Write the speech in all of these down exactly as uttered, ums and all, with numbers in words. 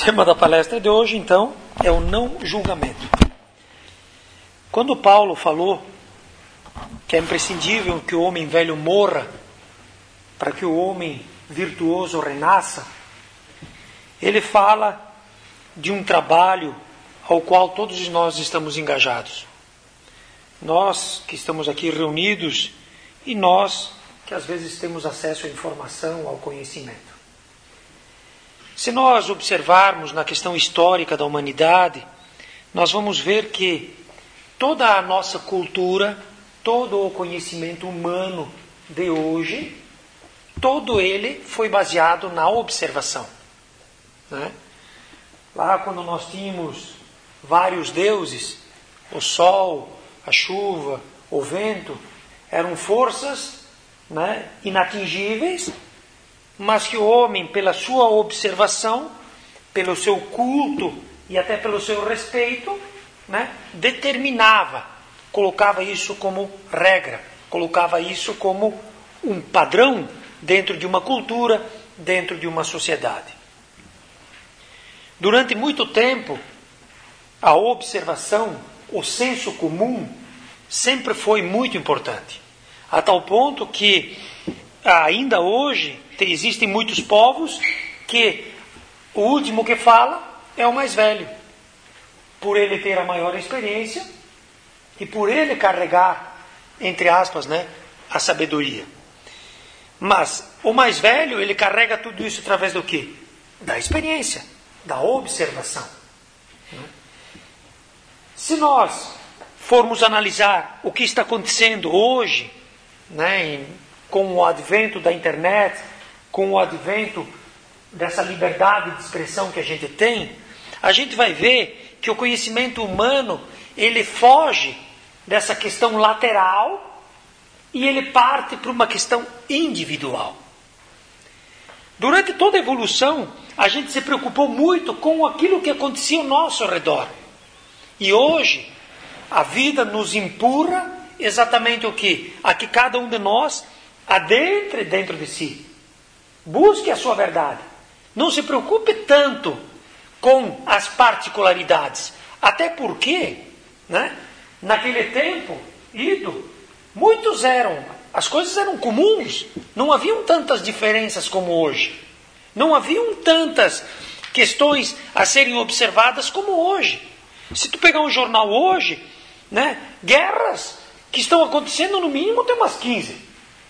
tema da palestra de hoje, então, é o não julgamento. Quando Paulo falou que é imprescindível que o homem velho morra para que o homem virtuoso renasça, ele fala de um trabalho ao qual todos nós estamos engajados. Nós que estamos aqui reunidos e nós que às vezes temos acesso à informação, ao conhecimento. Se nós observarmos na questão histórica da humanidade, nós vamos ver que toda a nossa cultura, todo o conhecimento humano de hoje, todo ele foi baseado na observação. Né? Lá quando nós tínhamos vários deuses, o sol, a chuva, o vento, eram forças, né, inatingíveis, mas que o homem, pela sua observação, pelo seu culto e até pelo seu respeito, né, determinava, colocava isso como regra, colocava isso como um padrão dentro de uma cultura, dentro de uma sociedade. Durante muito tempo, a observação, o senso comum, sempre foi muito importante. A tal ponto que, ainda hoje, existem muitos povos que o último que fala é o mais velho. Por ele ter a maior experiência e por ele carregar, entre aspas, né, a sabedoria. Mas o mais velho, ele carrega tudo isso através do quê? Da experiência, da observação. Se nós formos analisar o que está acontecendo hoje, né, com o advento da internet, com o advento dessa liberdade de expressão que a gente tem, a gente vai ver que o conhecimento humano, ele foge dessa questão lateral e ele parte para uma questão individual. Durante toda a evolução, a gente se preocupou muito com aquilo que acontecia ao nosso redor. E hoje, a vida nos empurra exatamente o quê? A que cada um de nós adentre dentro de si. Busque a sua verdade. Não se preocupe tanto com as particularidades. Até porque, né, naquele tempo, ido, muitos eram, as coisas eram comuns. Não haviam tantas diferenças como hoje. Não haviam tantas questões a serem observadas como hoje. Se tu pegar um jornal hoje, né, guerras que estão acontecendo, no mínimo tem umas quinze.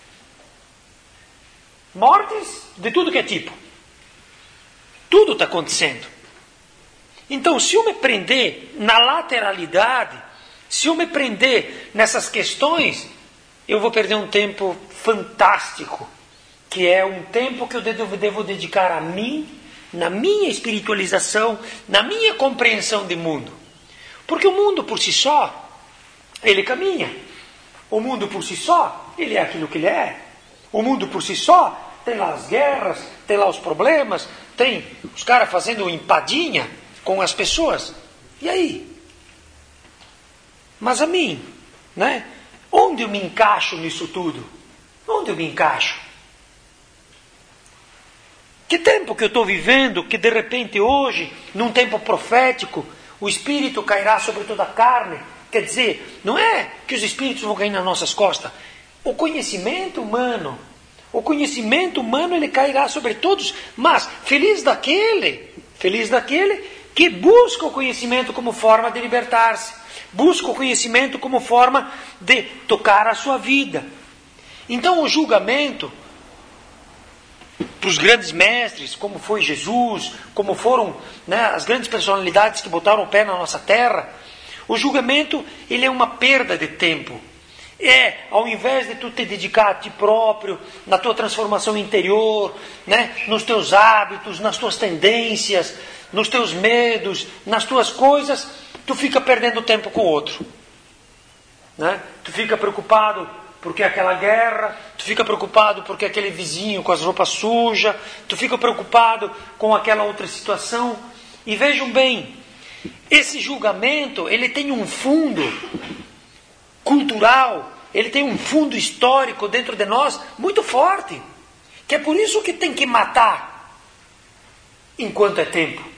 Mortes de tudo que é tipo. Tudo está acontecendo. Então, se eu me prender na lateralidade, se eu me prender nessas questões, eu vou perder um tempo fantástico, que é um tempo que eu devo, devo dedicar a mim, na minha espiritualização, na minha compreensão de mundo. Porque o mundo por si só, ele caminha. O mundo por si só, ele é aquilo que ele é. O mundo por si só, tem lá as guerras, tem lá os problemas, tem os caras fazendo empadinha com as pessoas. E aí? Mas a mim, né? Onde eu me encaixo nisso tudo? Onde eu me encaixo? Que tempo que eu estou vivendo, que de repente hoje, num tempo profético, o Espírito cairá sobre toda a carne. Quer dizer, não é que os Espíritos vão cair nas nossas costas. O conhecimento humano, o conhecimento humano ele cairá sobre todos. Mas feliz daquele, feliz daquele que busca o conhecimento como forma de libertar-se. Busca o conhecimento como forma de tocar a sua vida. Então o julgamento, para os grandes mestres, como foi Jesus, como foram, né, as grandes personalidades que botaram o pé na nossa terra, o julgamento ele é uma perda de tempo. É, ao invés de tu te dedicar a ti próprio, na tua transformação interior, né, nos teus hábitos, nas tuas tendências, nos teus medos, nas tuas coisas, tu fica perdendo tempo com o outro. Né? Tu fica preocupado porque aquela guerra, tu fica preocupado porque aquele vizinho com as roupas sujas, tu fica preocupado com aquela outra situação. E vejam bem, esse julgamento, ele tem um fundo cultural, ele tem um fundo histórico dentro de nós muito forte, que é por isso que tem que matar enquanto é tempo.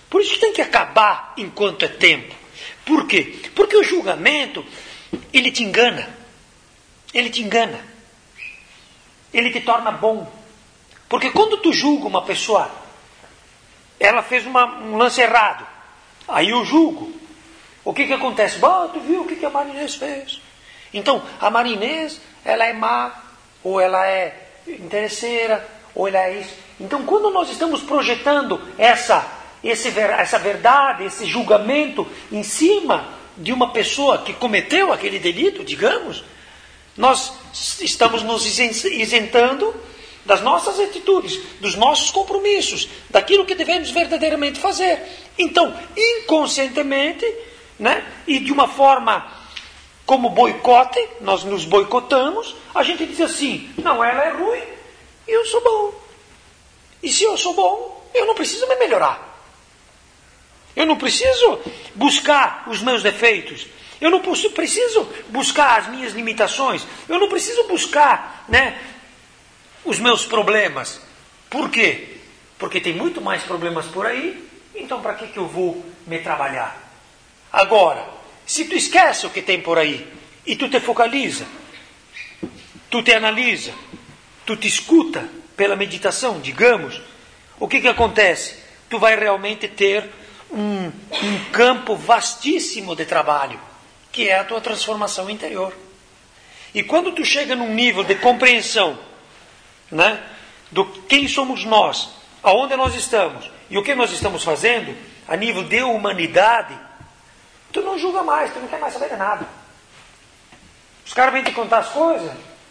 Por isso que tem que acabar enquanto é tempo. Por quê? Porque o julgamento, ele te engana. Ele te engana. Ele te torna bom. Porque quando tu julga uma pessoa, ela fez uma, um lance errado. Aí eu julgo. O que que acontece? Ah, tu viu o que que a Marinês fez? Então, a Marinês, ela é má, ou ela é interesseira, ou ela é isso. Então, quando nós estamos projetando essa, esse, essa verdade, esse julgamento em cima de uma pessoa que cometeu aquele delito, digamos, nós estamos nos isentando das nossas atitudes, dos nossos compromissos, daquilo que devemos verdadeiramente fazer. Então, inconscientemente, né, e de uma forma como boicote, nós nos boicotamos, a gente diz assim, não, ela é ruim e eu sou bom. E se eu sou bom, eu não preciso me melhorar. Eu não preciso buscar os meus defeitos. Eu não preciso buscar as minhas limitações. Eu não preciso buscar, né, os meus problemas. Por quê? Porque tem muito mais problemas por aí, então para que que eu vou me trabalhar? Agora, se tu esquece o que tem por aí, e tu te focaliza, tu te analisa, tu te escuta pela meditação, digamos, o que que acontece? Tu vai realmente ter um, um campo vastíssimo de trabalho, que é a tua transformação interior. E quando tu chega num nível de compreensão, né, do quem somos nós, aonde nós estamos e o que nós estamos fazendo, a nível de humanidade, tu não julga mais, tu não quer mais saber de nada. Os caras vêm te contar as coisas,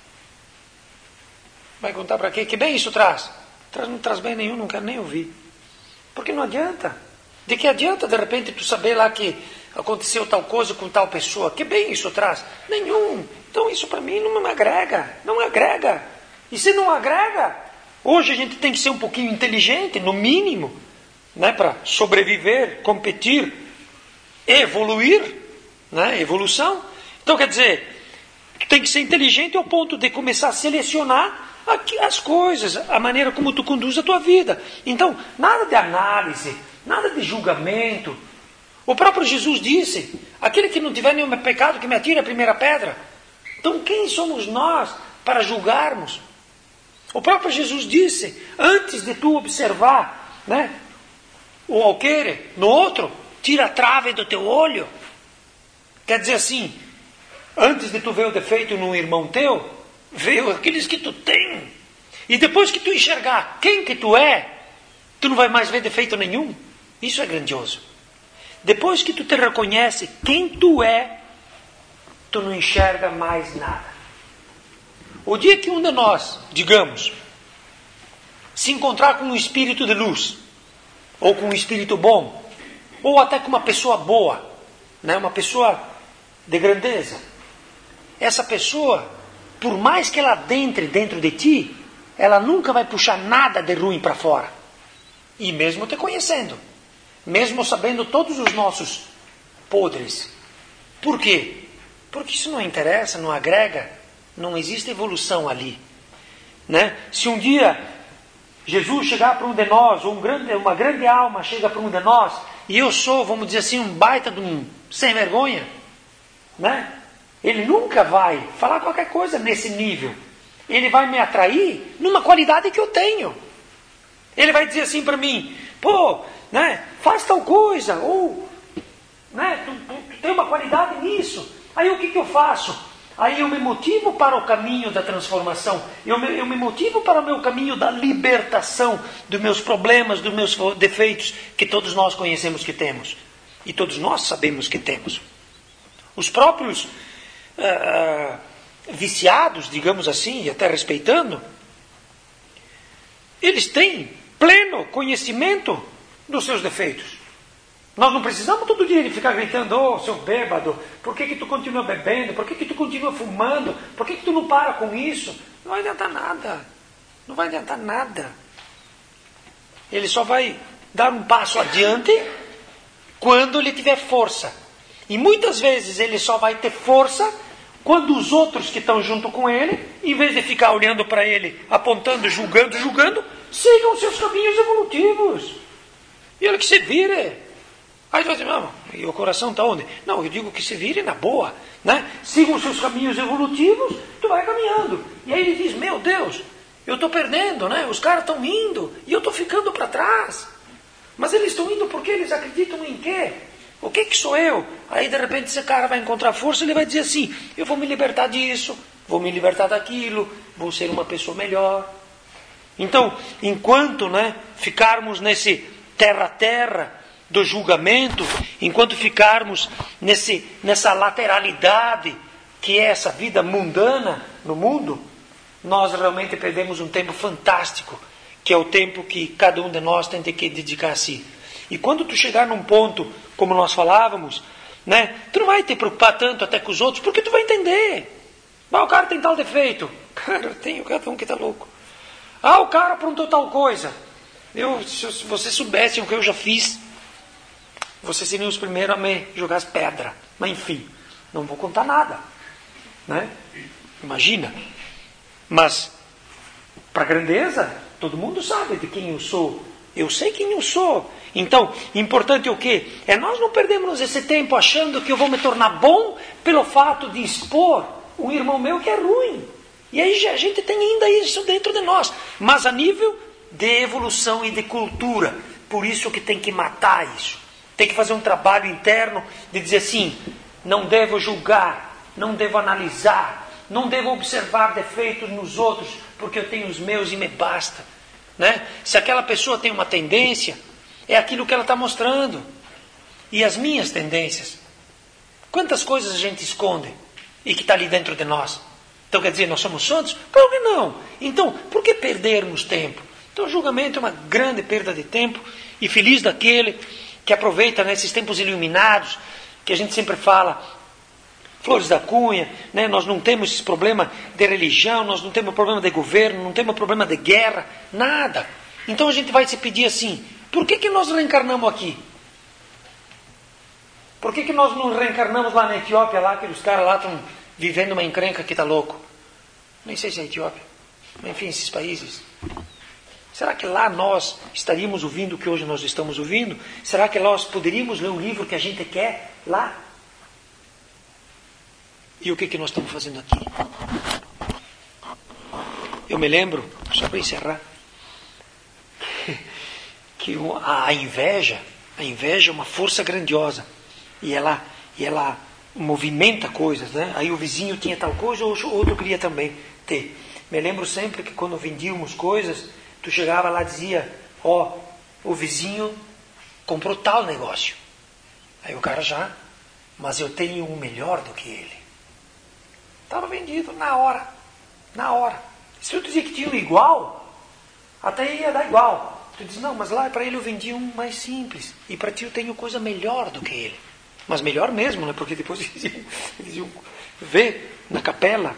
vai contar para quê? Que bem isso traz? Traz não traz bem nenhum, não quero nem ouvir. Porque não adianta. De que adianta de repente tu saber lá que aconteceu tal coisa com tal pessoa? Que bem isso traz? Nenhum. Então isso para mim não me agrega, não agrega. E se não agrega, hoje a gente tem que ser um pouquinho inteligente, no mínimo, né, para sobreviver, competir, evoluir, né, evolução. Então quer dizer, tem que ser inteligente ao ponto de começar a selecionar as coisas, a maneira como tu conduz a tua vida. Então, nada de análise, nada de julgamento. O próprio Jesus disse, aquele que não tiver nenhum pecado que me atire a primeira pedra. Então quem somos nós para julgarmos? O próprio Jesus disse, antes de tu observar, né, o alqueire no outro, tira a trave do teu olho. Quer dizer assim, antes de tu ver o defeito num irmão teu, vê aqueles que tu tem. E depois que tu enxergar quem que tu é, tu não vai mais ver defeito nenhum. Isso é grandioso. Depois que tu te reconhece quem tu é, tu não enxerga mais nada. O dia que um de nós, digamos, se encontrar com um espírito de luz, ou com um espírito bom, ou até com uma pessoa boa, né, uma pessoa de grandeza, essa pessoa, por mais que ela adentre dentro de ti, ela nunca vai puxar nada de ruim para fora. E mesmo te conhecendo, mesmo sabendo todos os nossos podres. Por quê? Porque isso não interessa, não agrega, não existe evolução ali. Né? Se um dia Jesus chegar para um de nós, ou um grande, uma grande alma chega para um de nós, e eu sou, vamos dizer assim, um baita de um sem vergonha, né? Ele nunca vai falar qualquer coisa nesse nível. Ele vai me atrair numa qualidade que eu tenho. Ele vai dizer assim para mim, pô, né, faz tal coisa, ou né, tu, tu, tu tem uma qualidade nisso. Aí o que, que eu faço? Aí eu me motivo para o caminho da transformação. Eu me, eu me motivo para o meu caminho da libertação dos meus problemas, dos meus defeitos, que todos nós conhecemos que temos. E todos nós sabemos que temos. Os próprios uh, viciados, digamos assim, e até respeitando, eles têm pleno conhecimento dos seus defeitos. Nós não precisamos todo dia ficar gritando, oh, seu bêbado, por que que tu continua bebendo? Por que que tu continua fumando? Por que que tu não para com isso? Não vai adiantar nada. Não vai adiantar nada. Ele só vai dar um passo adiante quando ele tiver força. E muitas vezes ele só vai ter força quando os outros que estão junto com ele, em vez de ficar olhando para ele, apontando, julgando, julgando, sigam seus caminhos evolutivos. E ele que se vire. Aí tu vai dizer, não, e o coração está onde? Não, eu digo que se vire na boa, né? Siga os seus caminhos evolutivos, tu vai caminhando. E aí ele diz, meu Deus, eu estou perdendo, né? Os caras estão indo e eu estou ficando para trás. Mas eles estão indo porque eles acreditam em quê? O que que sou eu? Aí de repente esse cara vai encontrar força e ele vai dizer assim, eu vou me libertar disso, vou me libertar daquilo, vou ser uma pessoa melhor. Então, enquanto, né, ficarmos nesse terra-terra do julgamento, enquanto ficarmos nesse, nessa lateralidade que é essa vida mundana no mundo, nós realmente perdemos um tempo fantástico, que é o tempo que cada um de nós tem que dedicar a si. E quando tu chegar num ponto, como nós falávamos, né, tu não vai te preocupar tanto até com os outros, porque tu vai entender. Ah, o cara tem tal defeito. Cara, eu tenho cada um que está louco. Ah, o cara aprontou tal coisa. Eu, se vocês soubessem o que eu já fiz, vocês seriam os primeiros a me jogar as pedras. Mas enfim, não vou contar nada, né? Imagina. Mas, para a grandeza, todo mundo sabe de quem eu sou. Eu sei quem eu sou. Então, importante é o quê? É nós não perdermos esse tempo achando que eu vou me tornar bom pelo fato de expor um irmão meu que é ruim. E aí a gente tem ainda isso dentro de nós. Mas a nível de evolução e de cultura. Por isso que tem que matar isso. Tem que fazer um trabalho interno de dizer assim, não devo julgar, não devo analisar, não devo observar defeitos nos outros, porque eu tenho os meus e me basta. Né? Se aquela pessoa tem uma tendência, é aquilo que ela está mostrando. E as minhas tendências? Quantas coisas a gente esconde e que está ali dentro de nós? Então quer dizer, nós somos santos? Claro que não. Então, por que perdermos tempo? Então o julgamento é uma grande perda de tempo, e feliz daquele que aproveita nesses tempos iluminados, que a gente sempre fala, Flores da Cunha, né? Nós não temos esse problema de religião, nós não temos problema de governo, não temos problema de guerra, nada. Então a gente vai se pedir assim, por que que nós reencarnamos aqui? Por que que nós não reencarnamos lá na Etiópia, lá que os caras lá estão vivendo uma encrenca que está louco? Nem sei se é a Etiópia, mas enfim, esses países. Será que lá nós estaríamos ouvindo o que hoje nós estamos ouvindo? Será que nós poderíamos ler o livro que a gente quer lá? E o que que nós estamos fazendo aqui? Eu me lembro, só para encerrar, que a inveja, a inveja é uma força grandiosa. E ela, e ela movimenta coisas, né? Aí o vizinho tinha tal coisa, o outro queria também ter. Me lembro sempre que quando vendíamos coisas, tu chegava lá e dizia, ó, oh, o vizinho comprou tal negócio. Aí o cara já, mas eu tenho um melhor do que ele. Estava vendido na hora, na hora. Se eu dizia que tinha um igual, até ia dar igual. Tu diz, não, mas lá para ele eu vendi um mais simples. E para ti eu tenho coisa melhor do que ele. Mas melhor mesmo, né? Porque depois eles iam, eles iam ver na capela.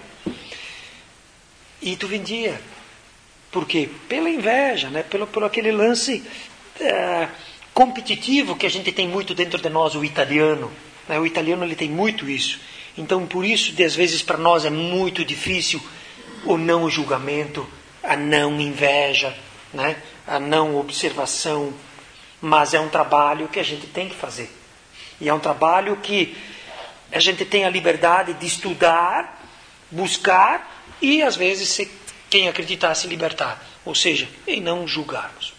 E tu vendia. Por quê? Pela inveja, né? Pelo, pelo aquele lance é, competitivo que a gente tem muito dentro de nós, o italiano. Né? O italiano ele tem muito isso. Então, por isso, às vezes, para nós é muito difícil o não julgamento, a não inveja, né? A não observação. Mas é um trabalho que a gente tem que fazer. E é um trabalho que a gente tem a liberdade de estudar, buscar e, às vezes, se, quem acreditar, se libertar. Ou seja, em não julgarmos.